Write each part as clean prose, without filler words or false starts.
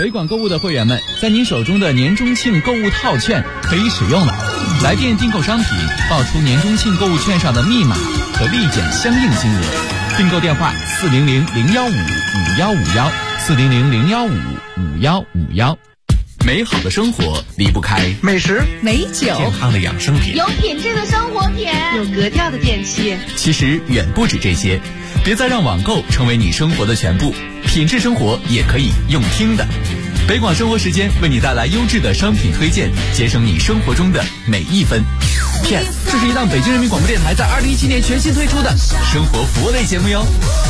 北广购物的会员们，在您手中的年中庆购物套券可以使用了。来电订购商品，报出年中庆购物券上的密码，可立减相应金额。订购电话400-015-5151，400-015-5151。美好的生活离不开美食、 美酒、 健康的养生品， 有品质的生活品， 有格调的电器。 其实远不止这些，别再让网购成为你生活的全部，品质生活也可以用听的。北广生活时间为你带来优质的商品推荐，节省你生活中的每一分。Yes， 这是一档北京人民广播电台在2017年全新推出的生活服务类节目哟。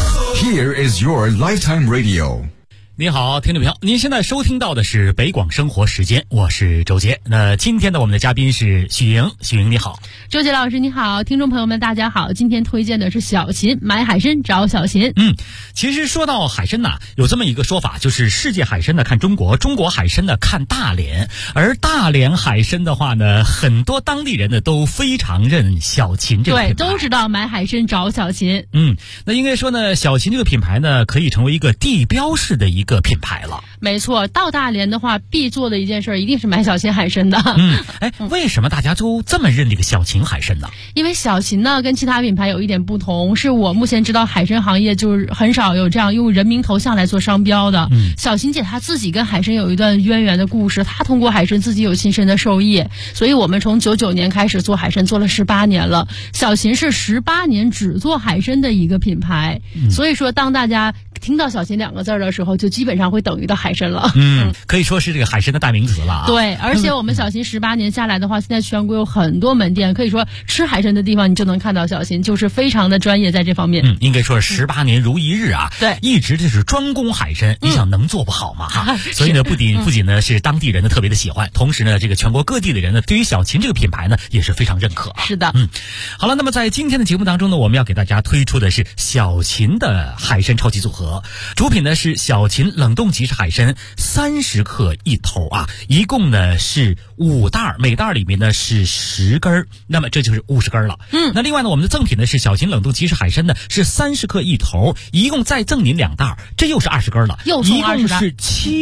Here is your lifetime radio。 你好，听众朋友，您现在收听到的是北广生活时间，我是周杰。那今天的我们的嘉宾是许莹，许莹你好。 周杰老师你好，听众朋友们大家好，今天推荐的是小秦，买海参找小秦。 其实说到海参呐，有这么一个说法，就是世界海参呢看中国，中国海参呢看大连，而大连海参的话呢，很多当地人呢都非常认小秦这个品牌， 对，都知道买海参找小秦。 那应该说呢，小秦这个品牌呢，可以成为一个地标式的一个品牌了。 没错，到大连的话必做的一件事一定是买小秦海参的。 为什么大家都这么认这个小秦海参呢？ 因为小秦呢跟其他品牌有一点不同，是我目前知道海参行业就是很少有这样用人名头像来做商标的。小秦姐她自己跟海参有一段渊源的故事，她通过海参自己有亲身的受益，所以我们从99年开始做海参，做了18年了。小秦是18年只做海参的一个品牌，所以说当大家听到小秦2个字的时候，就基本上会等于到海参了。 可以说是这个海参的代名词了啊。 对，而且我们小秦18年下来的话，现在全国有很多门店，可以说吃海参的地方你就能看到小秦，就是非常的专业在这方面。 应该说是18年如一日啊。 对， 一直就是专攻海参，你想能做不好吗？所以呢，不仅呢是当地人呢特别的喜欢，同时呢，这个全国各地的人呢，对于小秦这个品牌呢也是非常认可啊。 是的。 好了，那么在今天的节目当中呢，我们要给大家推出的是小秦的海参超级组合，主品呢是小秦冷冻即食海参30克一头啊，一共呢是5袋，每袋里面呢是10根，那么这就是50根了。那另外呢，我们的赠品呢是小秦冷冻即食海参呢是30克一头，一共再赠您2袋，这又是20根了， 又送20袋， 一共是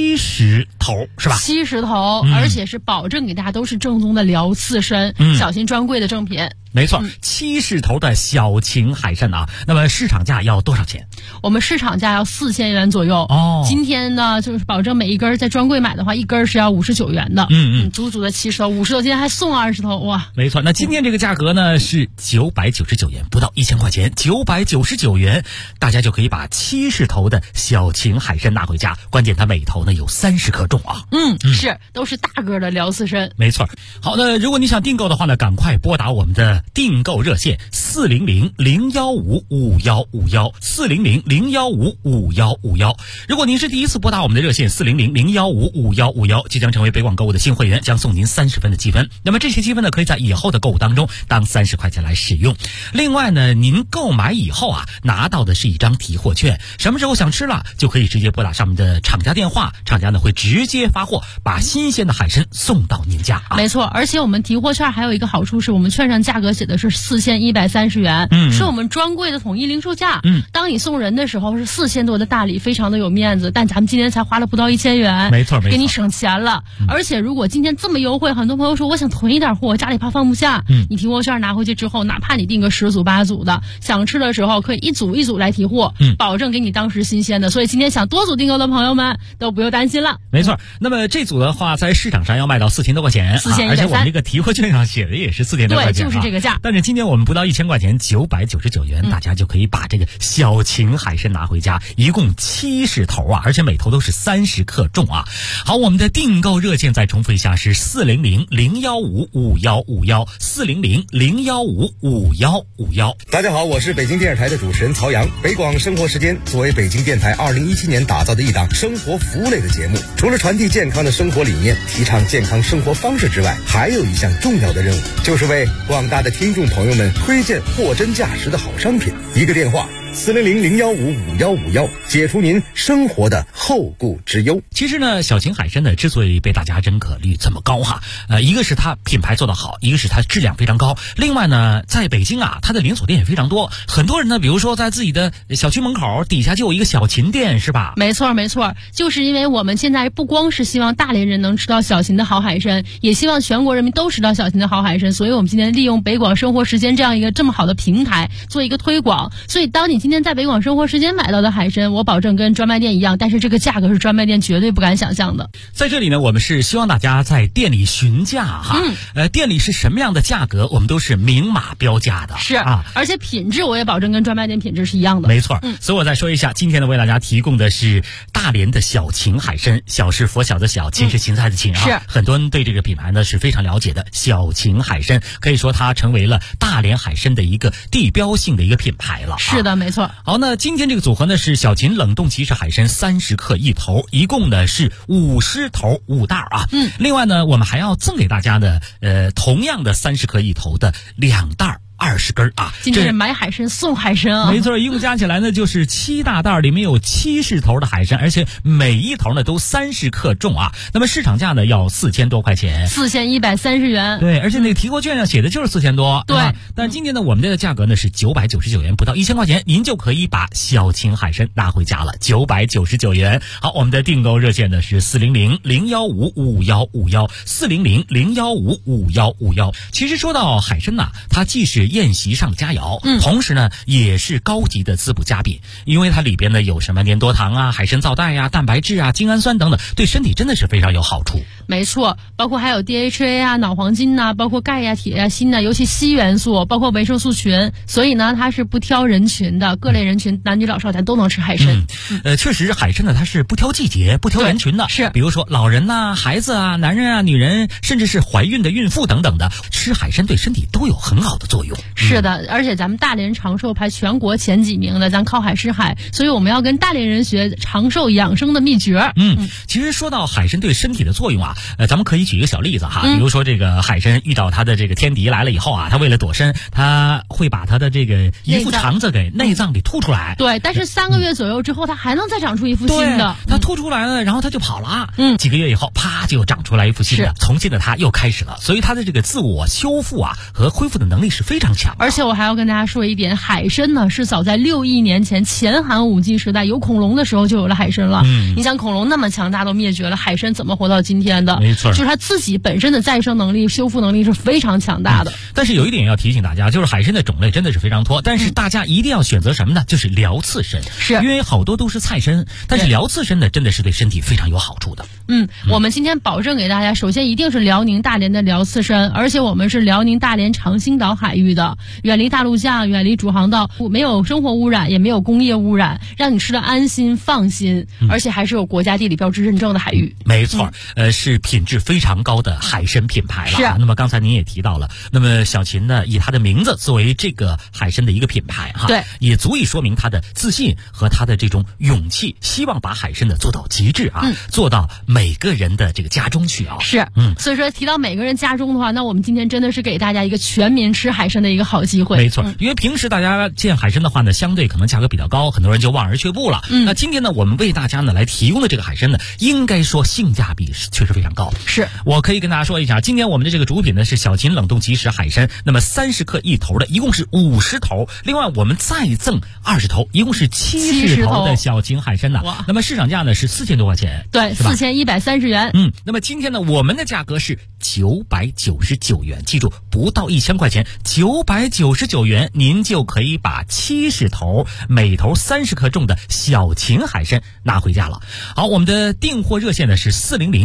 70头，是吧 ？70头，而且是保证给大家都是正宗的辽刺参，小秦专柜的正品。 没错，70头的小秦海参啊，那么市场价要多少钱？ 我们市场价要4000元左右。今天呢，就是保证每一根在专柜买的话，一根是要59元的。足足的70头，50头，今天还送20头，哇！ 没错，那今天这个价格呢是999元，不到1000块钱，999元，大家就可以把70头的小秦海参拿回家。关键它每头呢有30克重啊。 是，都是大个的辽刺参。 没错。好的，如果你想订购的话呢，赶快拨打我们的订购热线400-015-5151，400-015-5151。如果您是第一次拨打我们的热线400-015-5151，即将成为北广购物的新会员，将送您30分的积分。那么这些积分呢，可以在以后的购物当中当30块钱来使用。另外呢，您购买以后啊，拿到的是一张提货券，什么时候想吃了就可以直接拨打上面的厂家电话，厂家呢会直接发货，把新鲜的海参送到您家啊。 没错，而且我们提货券还有一个好处是，我们券上价格写的是4130元，是我们专柜的统一零售价。当你送人的时候是4000多的大礼，非常的有面子，但咱们今天才花了不到1000元， 没错， 给你省钱了。而且如果今天这么优惠，很多朋友说我想囤一点货，家里怕放不下，你提货券拿回去之后，哪怕你订个10组8组的，想吃的时候可以一组一组来提货，保证给你当时新鲜的。所以今天想多组订购的朋友们都不用担心了。 没错，那么这组的话在市场上要卖到4000多块钱，4130，而且我们这个提货券上写的也是4000多块钱， 对，就是这个价。 但是今天我们不到1000块钱，999元，大家就可以把这个小秦海参拿回家，一共70头啊，而且每头都是30克重啊。好，我们的订购热线再重复一下是400-015-5151，400-015-5151。 大家好，我是北京电视台的主持人曹阳。北广生活时间作为北京电台2017年打造的一档生活服务类的节目，除了传递健康的生活理念，提倡健康生活方式之外，还有一项重要的任务，就是为广大的听众朋友们推荐货真价实的好商品。一个电话 400-015-5151，解除您生活的后顾之忧。 其实呢，小秦海参呢之所以被大家认可率这么高哈，一个是它品牌做得好，一个是它质量非常高。另外呢，在北京啊，它的连锁店也非常多。很多人呢，比如说在自己的小区门口底下就有一个小秦店，是吧？ 没错，就是因为我们现在不光是希望大连人能吃到小秦的好海参，也希望全国人民都吃到小秦的好海参，所以我们今天利用北广生活时间这样一个这么好的平台做一个推广。所以当你今天在北广生活时间买到的海参，我保证跟专卖店一样，但是这个价格是专卖店绝对不敢想象的。 在这里呢，我们是希望大家在店里询价哈，店里是什么样的价格，我们都是明码标价的， 是啊，而且品质我也保证跟专卖店品质是一样的。 没错，所以我再说一下，今天呢为大家提供的是大连的小秦海参，小是佛小的小，秦是芹菜的秦啊。 是很多人对这个品牌呢是非常了解的，小秦海参可以说它成为了大连海参的一个地标性的一个品牌了。 是的，没错。 好，那今天这个组合呢是小秦冷冻起始海参30克一头，一共呢是50头5袋啊。另外呢，我们还要赠给大家呢，同样的30克一头的2袋。20根啊！ 今天是买海参送海参啊！ 没错，一共加起来呢就是7大袋，里面有70头的海参，而且每一头呢都30克重啊。那么市场价呢要4000多块钱 ，4130元。 对，而且那个提货券上写的就是4000多。 对， 但今天呢我们这个价格呢是999元，不到1000块钱，您就可以把小秦海参拿回家了，999元。好，我们的订购热线呢是400-015-5151，400-015-5151。其实说到海参呐，它既是宴席上的佳肴，同时呢也是高级的滋补佳品，因为它里边呢有什么粘多糖啊、海参皂苷啊、蛋白质啊、精氨酸等等，对身体真的是非常有好处。 没错，包括还有 DHA 啊、脑黄金呐，包括钙呀、铁呀、锌呐，尤其硒元素，包括维生素群，所以呢它是不挑人群的，各类人群，男女老少咱都能吃海参。 确实海参呢它是不挑季节、不挑人群的， 是比如说老人呐、孩子啊、男人啊、女人，甚至是怀孕的孕妇等等的，吃海参对身体都有很好的作用。 是的，而且咱们大连长寿排全国前几名的，咱靠海吃海，所以我们要跟大连人学长寿养生的秘诀。 其实说到海参对身体的作用啊，咱们可以举一个小例子哈，比如说这个海参遇到它的这个天敌来了以后啊，它为了躲身，它会把它的这个一副肠子给内脏给吐出来。 对，但是3个月左右之后，它还能再长出一副新的。 它吐出来了，然后它就跑了。几个月以后，啪就长出来一副新的，从新的它又开始了。所以它的这个自我修复啊和恢复的能力是非常强的。 而且我还要跟大家说一点，海参呢是早在6亿年前前寒武纪时代有恐龙的时候就有了海参了。你想恐龙那么强大都灭绝了，海参怎么活到今天的？ 没错， 就是它自己本身的再生能力、修复能力是非常强大的。 但是有一点要提醒大家，就是海参的种类真的是非常多，但是大家一定要选择什么呢？就是辽刺参， 是因为好多都是菜参，但是辽刺参呢真的是对身体非常有好处的。 我们今天保证给大家，首先一定是辽宁大连的辽刺参，而且我们是辽宁大连长兴岛海域的，远离大陆架，远离主航道，没有生活污染，也没有工业污染，让你吃的安心放心，而且还是有国家地理标志认证的海域。 没错，是品质非常高的海参品牌了。 是。 那么刚才您也提到了，那么小秦呢以它的名字作为这个海参的一个品牌哈， 对， 也足以说明它的自信和它的这种勇气，希望把海参呢做到极致啊，做到每个人的这个家中去啊。 是，所以说提到每个人家中的话，那我们今天真的是给大家一个全民吃海参的一个好机会。 没错，因为平时大家见海参的话呢，相对可能价格比较高，很多人就望而却步了。那今天呢，我们为大家呢来提供的这个海参呢，应该说性价比确实非常高。 是， 我可以跟大家说一下，今天我们的这个主品呢是小秦冷冻即食海参，那么30克一头的，一共是50头，另外我们再赠20头，一共是70头的小秦海参呢。那么市场价呢是4000多块钱， 对，4130元。 那么今天呢，我们的价格是999元，记住不到1000块钱，999元您就可以把70头，每头30克重的小秦海参拿回家了。好，我们的订货热线呢是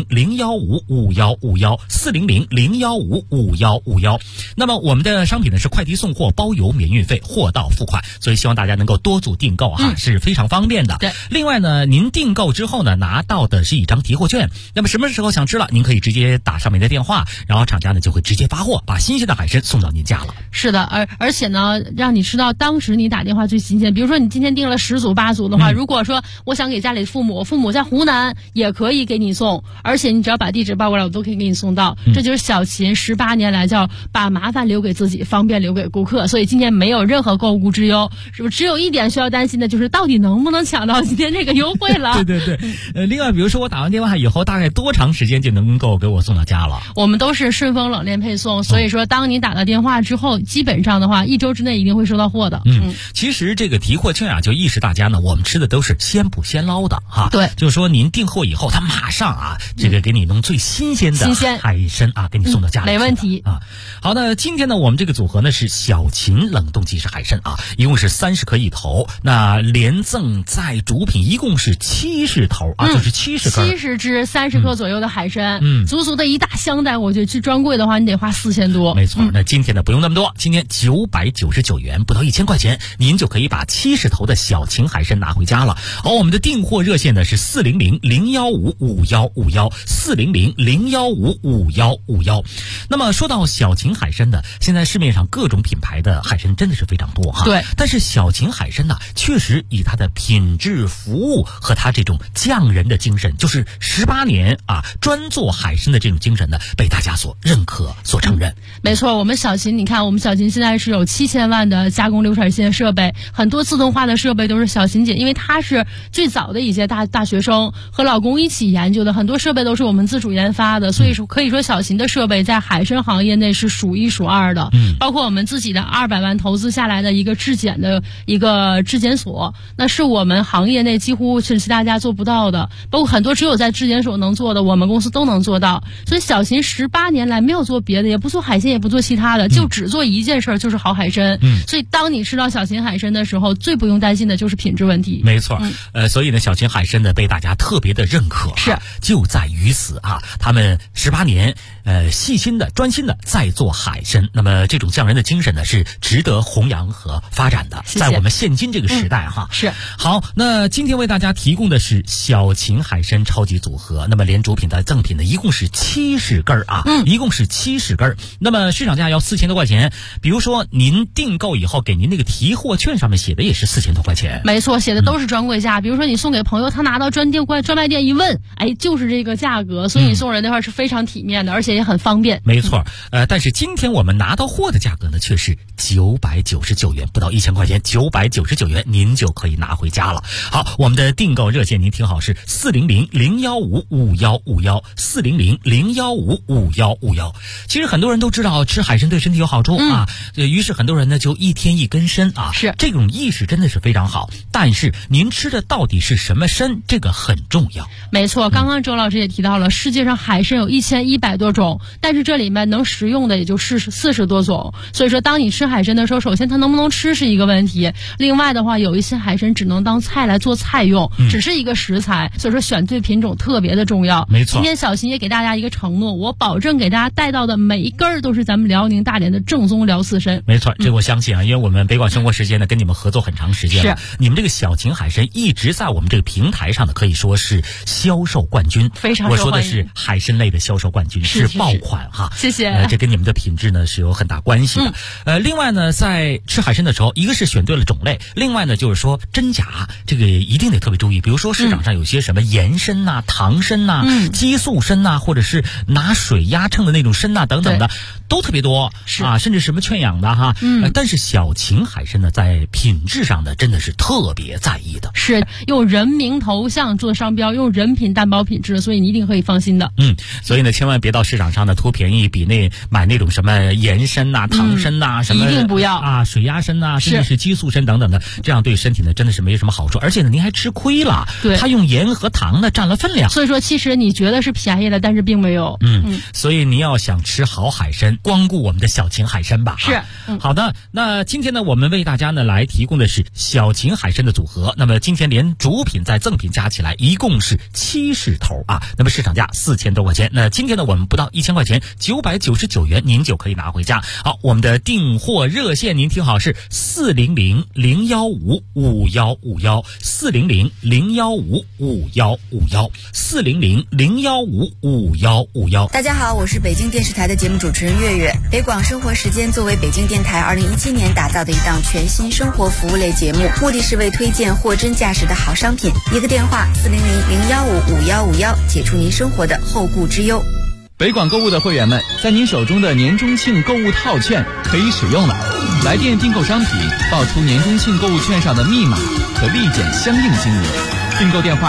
400-015-5151，400-015-5151。那么我们的商品呢是快递送货，包邮免运费，货到付款，所以希望大家能够多组订购哈，是非常方便的。 对， 另外呢，您订购之后呢，拿到的是一张提货券，那么什么时候想吃了，您可以直接打上面的电话，然后厂家呢就会直接发货，把新鲜的海参送到您家了。 是的，而且呢，让你知道当时你打电话最新鲜。比如说你今天订了10组8组的话，如果说我想给家里父母在湖南也可以给你送，而且你只要把地址报过来，我都可以给你送到。这就是小秦18年来叫把麻烦留给自己，方便留给顾客。所以今天没有任何购物之忧，是不是？只有一点需要担心的就是到底能不能抢到今天这个优惠了？ 对，另外比如说我打完电话以后，大概多长时间就能够给我送到家了？ 我们都是顺丰冷链配送，所以说当你打到电话之后，基本上的话1周之内一定会收到货的。 其实这个提货券啊，就意识大家呢，我们吃的都是先捕先捞的哈。 对， 就是说您订货以后，他马上啊，这个给你弄最新鲜的海参啊，给你送到家里。 没问题啊。好，那今天呢，我们这个组合呢是小秦冷冻即食海参啊，一共是30克一头，那连赠再主品一共是70头啊，就是70根 ，70只30克左右的海参，足足的一大箱袋。我觉得去专柜的话，你得花4000多。 没错，那今天呢不用那么多，今天999元，不到1000块钱，您就可以把70头的小秦海参拿回家了。而我们的订货热线呢是400-015-5151，400-015-5151。那么说到小秦海参的，现在市面上各种品牌的海参真的是非常多哈。 对， 但是小秦海参呢，确实以它的品质、服务和它这种匠人的精神，就是18年啊专做海参的这种精神呢，被大家所认可、所承认。 没错，我们小秦，你看我们小秦现在是有7000万的加工流产线设备，很多自动化的设备都是小秦姐，因为她是最早的一届大学生和老公一起研究的，很多设备都是我们自主研发的，所以说可以说小秦的设备在海参行业内是数1数2的。包括我们自己的200万投资下来的一个质检所，那是我们行业内几乎是其他家做不到的，包括很多只有在质检所能做的，我们公司都能做到。所以小秦18年来没有做别的，也不做海鲜，也不做其他的，就只做一件事，就是好海参。所以当你吃到小秦海参的时候，最不用担心的就是品质问题。 没错，所以呢，小秦海参呢被大家特别的认可， 是就在于此啊，他们18年细心的、专心的在做海参，那么这种匠人的精神呢是值得弘扬和发展的， 谢谢。 在我们现今这个时代哈。 是。 好，那今天为大家提供的是小秦海参超级组合，那么连主品的赠品呢一共是70根啊，一共是70根。那么市场价要4000多块钱，比如说您订购以后给您那个提货券上面写的也是4000多块钱。 没错，写的都是专柜价。比如说你送给朋友，他拿到专卖店一问，哎，就是这个价格，所以你送人的话是非常体面的，而且也很方便。 没错，但是今天我们拿到货的价格呢却是999元，不到1000块钱，999元您就可以拿回家了。好，我们的订购热线您听好是400-015-5151，400-015-5151。其实很多人都知道吃海参对身体有好处啊，于是很多人呢就一天一根参啊， 是这种意识真的是非常好。但是您吃的到底是什么参，这个很重要。 没错，刚刚周老师也提到了，世界上海参有1100多种，但是这里面能食用的也就40多种。所以说当你吃海参的时候，首先它能不能吃是一个问题，另外的话有一些海参只能当菜来做菜用，只是一个食材，所以说选对品种特别的重要。 没错， 今天小秦也给大家一个承诺，我保证给大家带到的每一根都是咱们辽宁大连的正宗辽刺参。 没错，这我相信啊，因为我们北广生活时间呢跟你们合作很长时间了，你们这个小秦海参一直在我们这个平台上呢可以说是销售冠军， 非常受欢迎。 我说的是海参类的销售冠军，是爆款哈。 谢谢。 这跟你们的品质呢是有很大关系的。另外呢，在吃海参的时候，一个是选对了种类，另外呢就是说真假这个一定得特别注意。比如说市场上有些什么盐参呐、糖参呐、激素参呐，或者是拿水压秤的那种参呐等等的，都特别多啊，甚至什么圈养的哈。但是小秦海参呢，在品质上呢，真的是特别在意的， 是用人名头像做商标，用人品担保品质，所以你一定可以放心的。 所以呢，千万别到市场上呢图便宜，买那种什么盐参呐、糖参呐，什么一定不要啊，水压参呐，甚至是激素参等等的，这样对身体呢真的是没什么好处，而且呢您还吃亏了。 对， 它用盐和糖呢占了分量， 所以说其实你觉得是便宜的，但是并没有。 所以你要想吃好海参，光顾我们的小秦海参吧。 是， 好的。那今天呢，我们为大家呢来提供的是小秦海参的组合。那么今天连主品再赠品加起来一共是70头啊。那么市场价4000多块钱。那今天呢，我们不到1000块钱，999元您就可以拿回家。好，我们的订货热线您听好是400-015-5151，400-015-5151，400-015-5151。 大家好，我是北京电视台的节目主持人月月月。北广生活时间作为北京电台2017年打造的一档全新生活服务类节目，目的是为推荐货真价实的好商品。一个电话400-015-5151，解除您生活的后顾之忧。 北广购物的会员们，在您手中的年中庆购物套券可以使用了。来电订购商品，报出年中庆购物券上的密码，可立减相应金额。订购电话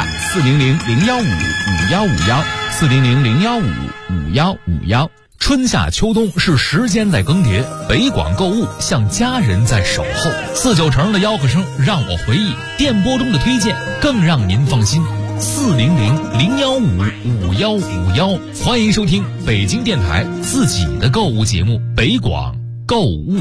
400-015-5151，400-015-5151。 春夏秋冬是时间在更迭，北广购物像家人在守候。49成的吆喝声让我回忆，电波中的推荐更让您放心。400-015-5151，欢迎收听北京电台自己的购物节目《北广购物》。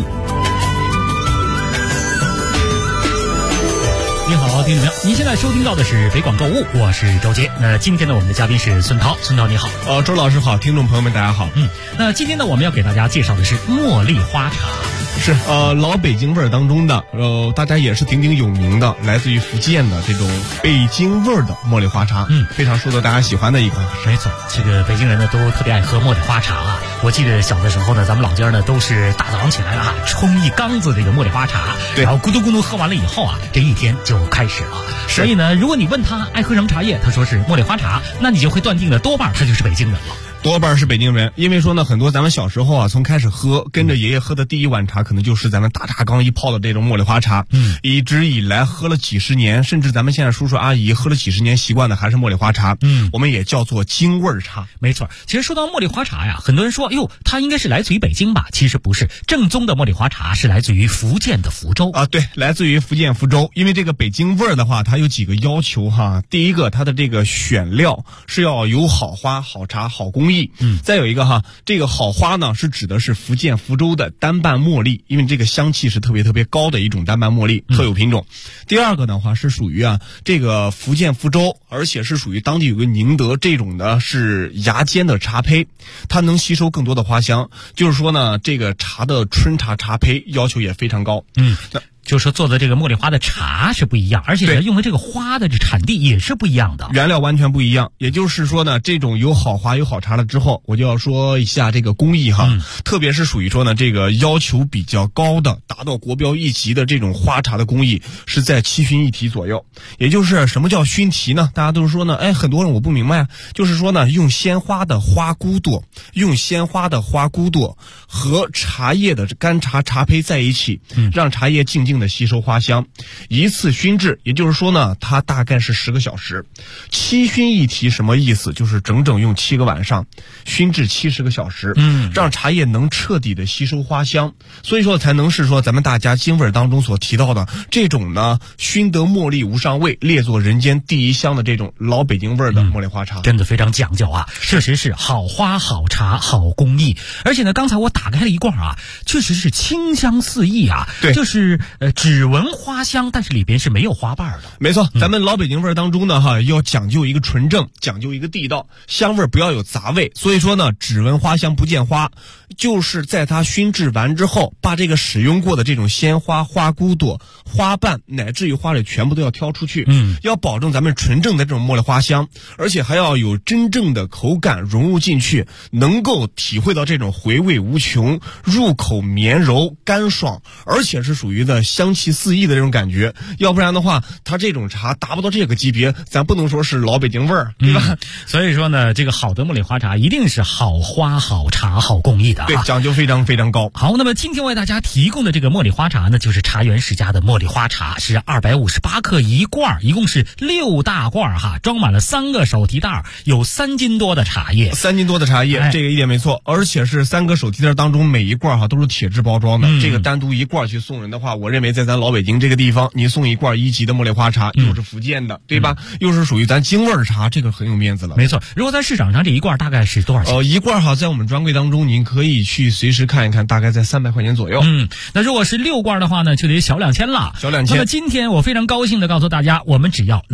您好，听众朋友，您现在收听到的是北广购物，我是周杰。今天呢，我们的嘉宾是孙涛，孙涛你好。 周老师好，听众朋友们大家好。 那今天呢，我们要给大家介绍的是茉莉花茶。 是老北京味儿当中的大家也是鼎鼎有名的，来自于福建的这种北京味儿的茉莉花茶，非常受到大家喜欢的一款。 没错，这个北京人呢都特别爱喝茉莉花茶啊。我记得小的时候呢，咱们老家呢都是大早上起来了冲一缸子这个茉莉花茶，然后咕嘟咕嘟喝完了以后啊，这一天就开始了。所以呢，如果你问他爱喝什么茶叶，他说是茉莉花茶，那你就会断定了多半他就是北京人了。 多半是北京人，因为说呢，很多咱们小时候啊，从开始喝，跟着爷爷喝的第一碗茶，可能就是咱们大茶缸一泡的这种茉莉花茶。一直以来喝了几十年，甚至咱们现在叔叔阿姨喝了几十年，习惯的还是茉莉花茶。我们也叫做京味儿茶。 没错，其实说到茉莉花茶呀，很多人说，它应该是来自于北京吧？其实不是，正宗的茉莉花茶是来自于福建的福州啊。对，来自于福建福州。因为这个北京味儿的话，它有几个要求哈。第一个，它的这个选料是要有好花、好茶、好工艺。再有一个这个好花呢，是指的是福建福州的单瓣茉莉，因为这个香气是特别特别高的一种单瓣茉莉，特有品种。第二个的话是属于这个福建福州，而且是属于当地有个宁德这种的是芽尖的茶胚，它能吸收更多的花香。就是说呢，这个茶的春茶茶胚要求也非常高。 就是说做的这个茉莉花的茶是不一样，而且呢用的这个花的这产地也是不一样的， 原料完全不一样。也就是说呢，这种有好花有好茶了之后，我就要说一下这个工艺特别是属于说呢这个要求比较高的，达到国标一级的这种花茶的工艺是在7熏1提左右。也就是什么叫熏提呢？大家都说呢，很多人我不明白，就是说呢用鲜花的花骨朵和茶叶的干茶茶胚在一起，让茶叶静静的吸收花香，一次熏制，也就是说呢，它大概是10个小时。7熏1提什么意思？就是整整用7个晚上熏制70个小时，让茶叶能彻底的吸收花香，所以说才能是说咱们大家京味当中所提到的这种呢，熏得茉莉无上味，列作人间第一香的这种老北京味的茉莉花茶， 真的非常讲究啊！确实是好花好茶好工艺，而且呢，刚才我打开了一罐确实是清香四溢啊， 对， 就是只闻花香，但是里边是没有花瓣的。 没错，咱们老北京味当中呢要讲究一个纯正，讲究一个地道，香味不要有杂味。所以说呢，只闻花香不见花，就是在它熏制完之后，把这个使用过的这种鲜花、花骨朵、花瓣乃至于花蕊全部都要挑出去，要保证咱们纯正的这种茉莉花香，而且还要有真正的口感融入进去，能够体会到这种回味无穷，入口绵柔干爽，而且是属于的香气四溢的这种感觉。要不然的话，它这种茶达不到这个级别，咱不能说是老北京味儿，对吧？ 所以说呢，这个好的茉莉花茶一定是好花好茶好工艺的对，讲究非常非常高。 好，那么今天为大家提供的这个茉莉花茶呢，就是茶园世家的茉莉花茶，是258克一罐，一共是6大罐装满了3个手提袋，有3斤多的茶叶。 3斤多的茶叶，这个一点没错，而且是3个手提袋当中每一罐都是铁质包装的，这个单独一罐去送人的话，我认为在咱老北京这个地方，你送一罐1级的茉莉花茶，又是福建的，对吧？又是属于咱京味儿茶，这个很有面子了。 没错，如果在市场上这一罐大概是多少钱？ 一罐在我们专柜当中，您可以去随时看一看，大概在300块钱左右。 那如果是6罐的话呢，就得小2000了。 小2000。 那么今天我非常高兴的告诉大家，我们只要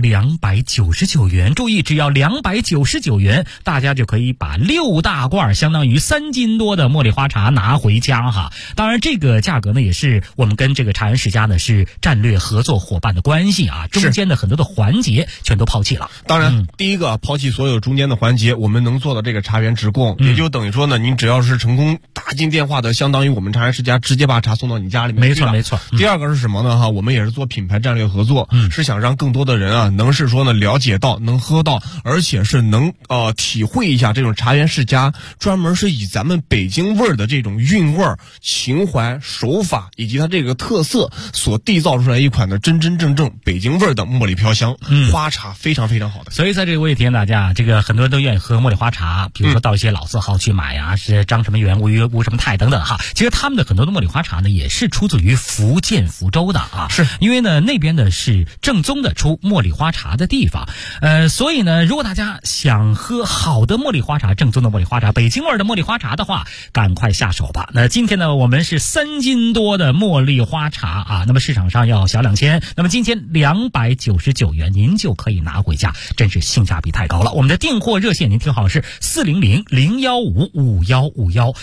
299元，注意，只要299元，大家就可以把6大罐，相当于3斤多的茉莉花茶拿回家当然，这个价格呢，也是我们跟这个茶园世家呢是战略合作伙伴的关系啊，中间的很多的环节全都抛弃了。 当然，第一个抛弃所有中间的环节，我们能做到这个茶园直供，也就等于说呢，您只要是成功打进电话的，相当于我们茶园世家直接把茶送到你家里面去了。 没错。 第二个是什么呢？我们也是做品牌战略合作，是想让更多的人啊，能是说呢了解到，能喝到，而且是能体会一下这种茶园世家专门是以咱们北京味儿的这种韵味儿、情怀、手法以及它这个特色所缔造出来一款的真真正正北京味儿的茉莉飘香花茶，非常非常好的。 所以在这个我也提醒大家，这个很多人都愿意喝茉莉花茶，比如说到一些老字号去买呀，是张什么元、吴什么泰等等哈。其实他们的很多的茉莉花茶呢，也是出自于福建福州的啊， 是因为呢那边呢是正宗的出茉莉花茶的地方，所以呢，如果大家想喝好的茉莉花茶，正宗的茉莉花茶，北京味的茉莉花茶的话，赶快下手吧。那今天呢，我们是3斤多的茉莉花茶啊，那么市场上要小2000，那么今天299元您就可以拿回家，真是性价比太高了。我们的订货热线您听好是400-015-5151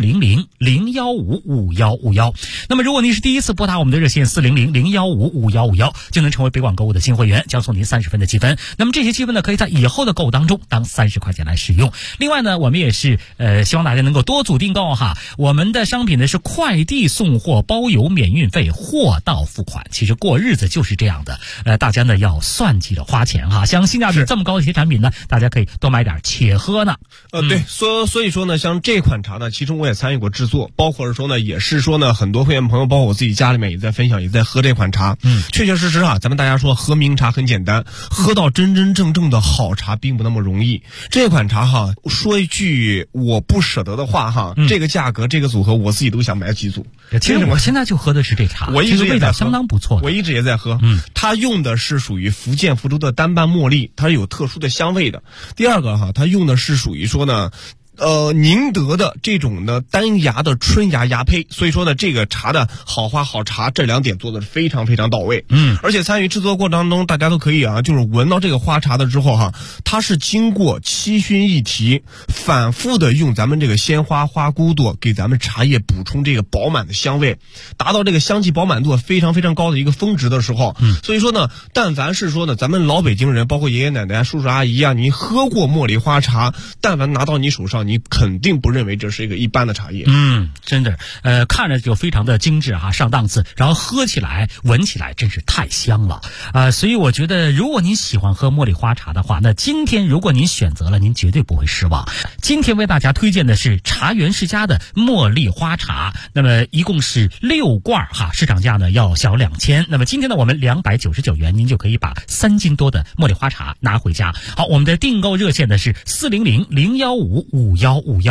400-015-5151。那么如果您是第一次拨打我们的热线400-015-5151，就能成为北广购物的新会员，将送您30分的积分。那么这些积分呢，可以在以后的购物当中当30块钱来使用。另外呢，我们也是希望大家能够多组订购哈。我们的商品呢是快递送货包邮免运费，货到付款。其实过日子就是这样的，大家呢要算计着花钱哈。像性价比这么高的一些产品呢，大家可以多买点且喝呢。 对，所以说呢，像这款茶呢，其中我也参与过制作，包括是说呢，也是说呢，很多会员朋友，包括我自己家里面也在分享，也在喝这款茶。确确实实啊，咱们大家说喝名茶很简单，喝到真真正正的好茶并不那么容易。这款茶哈，说一句我不舍得的话哈，这个价格这个组合我自己都想买几组。 其实我现在就喝的是这茶， 我一直也在喝， 相当不错的， 我一直也在喝。它用的是属于福建福州的单瓣茉莉，它是有特殊的香味的。第二个哈，它用的是属于说呢，宁德的这种呢单芽的春芽芽胚，所以说呢这个茶的好花好茶这2点做的是非常非常到位。而且参与制作过程当中，大家都可以啊，就是闻到这个花茶的之后哈，它是经过7熏1提，反复的用咱们这个鲜花花骨朵给咱们茶叶补充这个饱满的香味，达到这个香气饱满度非常非常高的一个峰值的时候，所以说呢，但凡是说呢咱们老北京人，包括爷爷奶奶、叔叔阿姨啊，你喝过茉莉花茶，但凡拿到你手上，你肯定不认为这是一个一般的茶叶。 真的，看着就非常的精致哈，上档次，然后喝起来、闻起来真是太香了所以我觉得，如果您喜欢喝茉莉花茶的话，那今天如果您选择了，您绝对不会失望。今天为大家推荐的是茶园世家的茉莉花茶，那么一共是6罐哈，市场价呢要小2000。那么今天呢，我们299元，您就可以把3斤多的茉莉花茶拿回家。好，我们的订购热线呢是400-015-5151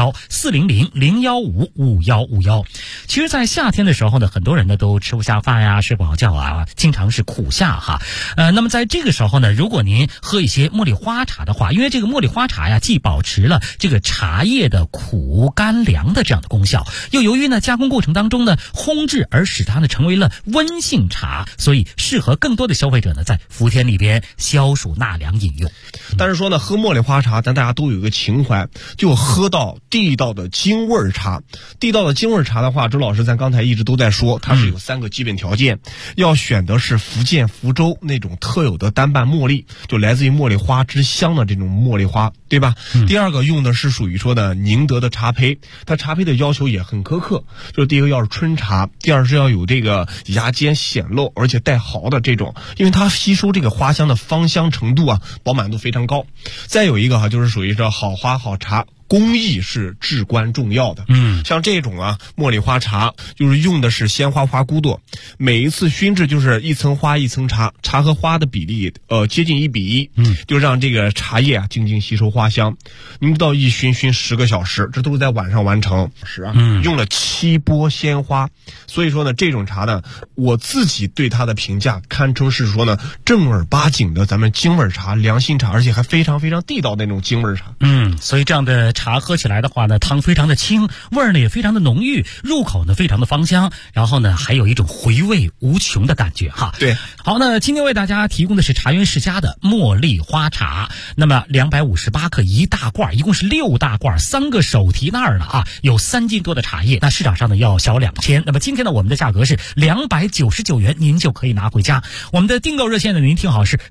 400-015-5151。其实在夏天的时候呢，很多人呢都吃不下饭呀，睡不好觉啊，经常是苦夏哈。那么在这个时候呢，如果您喝一些茉莉花茶的话，因为这个茉莉花茶呀，既保持了这个茶叶的苦甘凉的这样的功效，又由于呢加工过程当中呢烘制而使它呢成为了温性茶，所以适合更多的消费者呢在伏天里边消暑纳凉饮用。 但是说呢，喝茉莉花茶，咱大家都有一个情怀，就喝到地道的京味茶。地道的京味茶的话，周老师咱刚才一直都在说，它是有3个基本条件，要选的是福建福州那种特有的单瓣茉莉，就来自于茉莉花之乡的这种茉莉花，对吧？第二个用的是属于说的宁德的茶胚，它茶胚的要求也很苛刻，就是第一个要是春茶，第二是要有这个芽尖显露而且带毫的这种，因为它吸收这个花香的芳香程度啊，饱满度非常高。再有一个哈，就是属于这好花好茶，工艺是至关重要的。像这种啊茉莉花茶，就是用的是鲜花花骨朵，每一次熏制就是一层花一层茶，茶和花的比例接近1比1，就让这个茶叶啊静静吸收花香。您知道一熏10个小时，这都是在晚上完成。用了7波鲜花，所以说呢，这种茶呢，我自己对它的评价堪称是说呢，正儿八经的咱们京味茶、良心茶，而且还非常非常地道的那种京味茶。 所以这样的茶喝起来的话呢，汤非常的清，味儿呢也非常的浓郁，入口呢非常的芳香，然后呢还有一种回味无穷的感觉哈。 对， 好，那今天为大家提供的是茶园世家的茉莉花茶，那么258克一大罐，一共是6大罐，3个手提袋呢啊，有3斤多的茶叶，那市场上呢要小2000，那么今天呢我们的价格是299元，您就可以拿回家。我们的订购热线呢，您听好是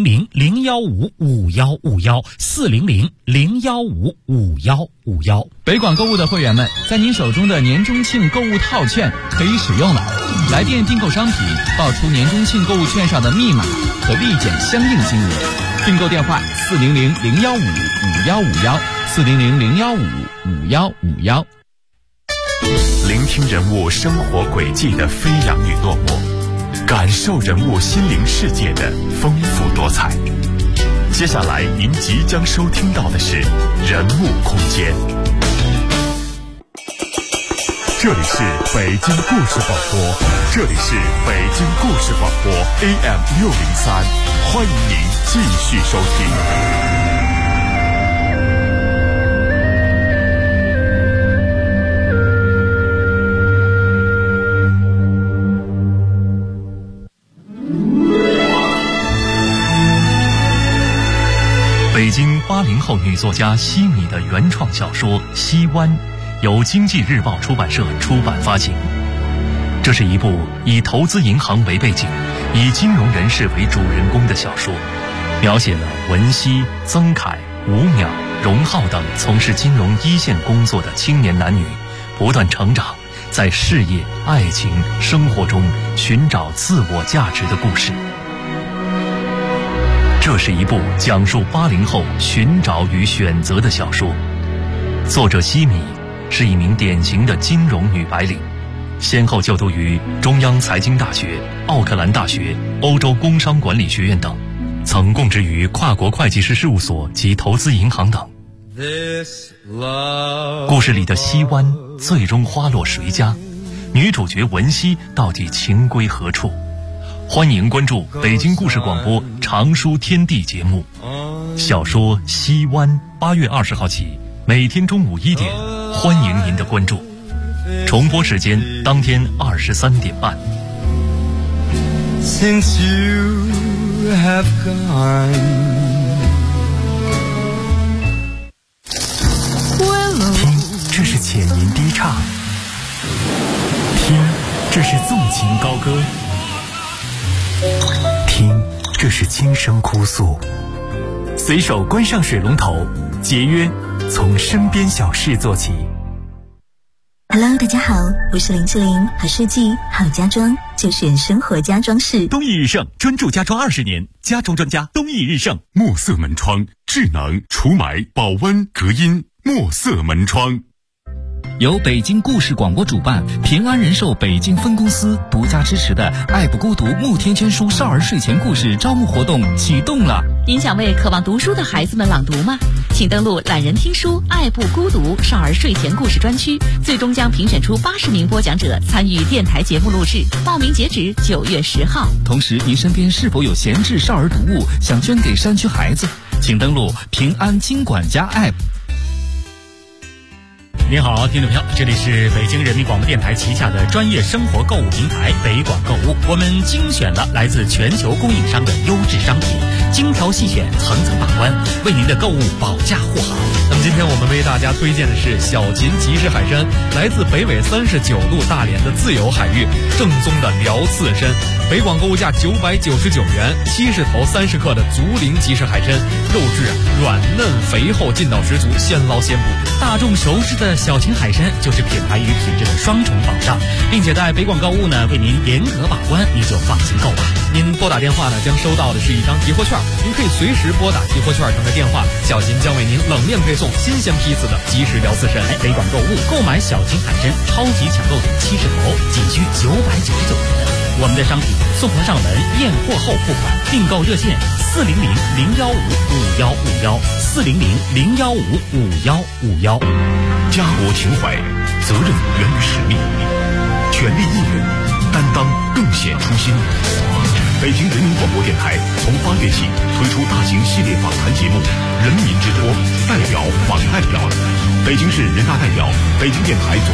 400-015-5151，400-015-5151。 北广购物的会员们，在您手中的年中庆购物套券可以使用了。来电订购商品，报出年中庆购物券上的密码，可立减相应金额。订购电话400-015-5151，400-015-5151。 聆听人物生活轨迹的飞扬与落寞，感受人物心灵世界的丰富多彩。接下来您即将收听到的是人物空间。这里是北京故事广播，这里是北京故事广播 AM603，欢迎您继续收听。北京80后女作家西米的原创小说《西湾》，由经济日报出版社出版发行。这是一部以投资银行为背景，以金融人士为主人公的小说，描写了文熙、曾凯、吴淼、荣浩等从事金融一线工作的青年男女不断成长，在事业、爱情、生活中寻找自我价值的故事。这是一部讲述80后寻找与选择的小说。作者西米是一名典型的金融女白领，先后就读于中央财经大学、奥克兰大学、欧洲工商管理学院等，曾供职于跨国会计师事务所及投资银行等。故事里的西湾最终花落谁家？女主角文熙到底情归何处？欢迎关注北京故事广播长书天地节目，小说《西湾》8月20号起，每天中午1点，欢迎您的关注。重播时间当天23点半。 Since you have gone, 听，这是浅吟低唱；听，这是纵情高歌。听，这是轻声哭诉。随手关上水龙头，节约从身边小事做起。 Hello， 大家好，我是林志玲，好设计好家装就选生活家装饰。 东益日盛专注家装20年，家装专家东益日盛。墨色门窗，智能除霾、保温、隔音。墨色门窗。 由北京故事广播主办，平安人寿北京分公司独家支持的爱不孤独慕天圈书少儿睡前故事招募活动启动了。 您想为渴望读书的孩子们朗读吗？请登录懒人听书爱不孤独少儿睡前故事专区，最终将评选出80名播讲者参与电台节目录制，报名截止9月10号。 同时，您身边是否有闲置少儿读物想捐给山区孩子？请登录平安金管家 App。 您好，听众朋友，这里是北京人民广播电台旗下的专业生活购物平台北广购物，我们精选了来自全球供应商的优质商品，精挑细选，层层把关，为您的购物保驾护航。 那么今天我们为大家推荐的是小秦集市海参，来自北纬39度大连的自由海域，正宗的辽刺参。北广购物价999元，70头30克的竹林集市海参，肉质软嫩肥厚，劲道十足，现捞现捕。 大众熟知的小秦海参就是品牌与品质的双重保障，并且在北广购物呢为您严格把关，你就放心购吧。 您拨打电话呢将收到的是一张集货券，您可以随时拨打集货券上的电话，小秦将为您冷链配送新鲜批次的即食辽刺参。 北广购物购买小秦海参超级抢购组70头，仅需999元。我们的商品送货上门，验货后付款。订购热线400-015-5151，400-015-5151。 家国情怀，责任源于使命，全力应援，担当更显初心。 北京人民广播电台从8月起推出大型系列访谈节目《人民之托》，代表访代表。北京市人大代表，北京电台总